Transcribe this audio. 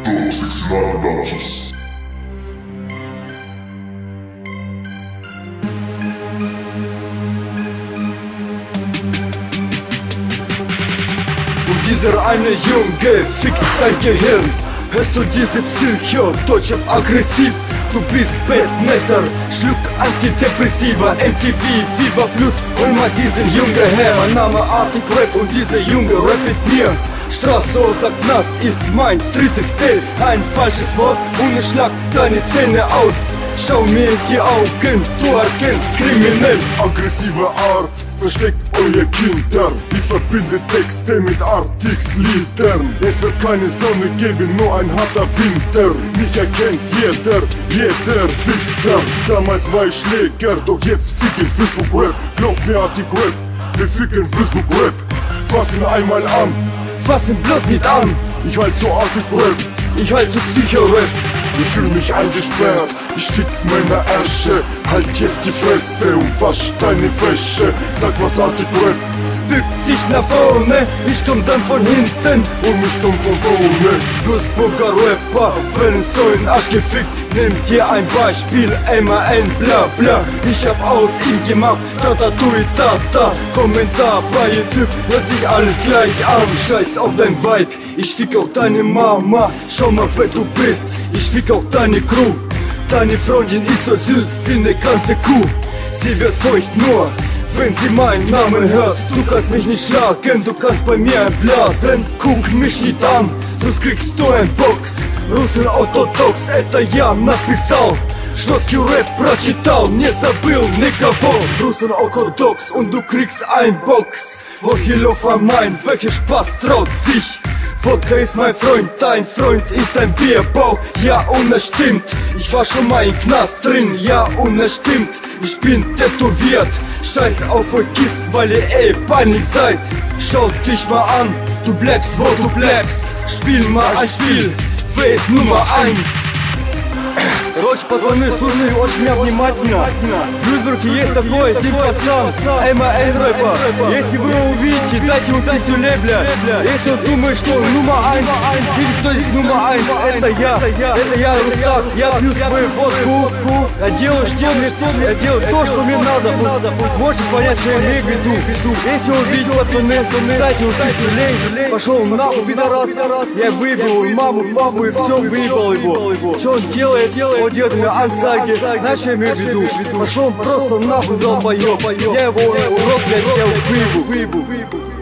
69 Productions. Und dieser eine Junge fickt dein Gehirn. Hörst du diese Psycho, deutsch und aggressiv? Du bist Bettmesser, Schluck Antidepressiva, MTV, Viva Plus, hol mal diesen Junge her. Mein Name Arctic Rap und dieser Junge rap mit mir. Straße oder Knast ist mein drittes Teil. Ein falsches Wort und ich schlag deine Zähne aus. Schau mir in die Augen, du erkennst kriminell. Aggressive Art versteckt euer Kinder. Ich verbinde Texte mit Artiks Liedern. Es wird keine Sonne geben, nur ein harter Winter. Mich erkennt jeder Fixer. Damals war ich Schläger, doch jetzt fick ich Facebook-Rap. Glaub mir, Arctic Rap, wir ficken Facebook-Rap. Fass ihn einmal an, fass ihn bloß nicht an. Ich halt so Arctic Rap, ich halt so Psycho-Rap. Ich fühl mich eingesperrt, ich fick meine Ärsche. Halt jetzt die Fresse und wasch deine Wäsche. Sag was Arctic Rap, bück dich nach vorne, ich komm dann von hinten und ich komm von vorne. Flussburger Rapper werden so in Arsch gefickt. Nehmt dir ein Beispiel, MAN bla bla. Ich hab aus ihm gemacht, tata. Kommentar bei YouTube, hört sich alles gleich an. Scheiß auf dein Vibe, ich fick auch deine Mama. Schau mal wer du bist, ich fick auch deine Crew. Deine Freundin ist so süß wie ne ganze Kuh. Sie wird feucht nur, wenn sie meinen Namen hört. Du kannst mich nicht schlagen, du kannst bei mir einblasen. Guck mich nicht an, sonst kriegst du ein Box. Russen orthodox, это я написал. Жесткий рэп прочитал, не забыл никого. Russen orthodox und du kriegst ein Box. Hochilova mein, welcher Spaß traut sich? Wodka ist mein Freund, dein Freund ist ein Bierbauch. Ja und es stimmt, ich war schon mal im Knast drin. Ja und es stimmt, ich bin tätowiert. Scheiß auf euch Kids, weil ihr peinlich seid. Schaut dich mal an, du bleibst wo du bleibst. Spiel mal ein Spiel, wer ist Nummer 1? Короче, пацаны, слушайте очень меня внимательно. В Duisburg есть такой один пацан, MAN рэпа. Если вы его увидите, дайте ему песню Лебля. Если он думает, что он номер 1, видите, кто здесь номер 1? Это я, Русак. Я пью свою водку, я делаю, я делаю то, что мне надо. Можете понять, что я имею в виду. Если он видит, пацаны, дайте ему песню Лень. Пошел нахуй, пидорас. Я выебал маму, папу и все выебал его. Что он делает? Он делает мне ансаги, знаешь, я имею в виду. Пошел он просто нахуй, долбоёб. Я его урок, блядь, я выебу.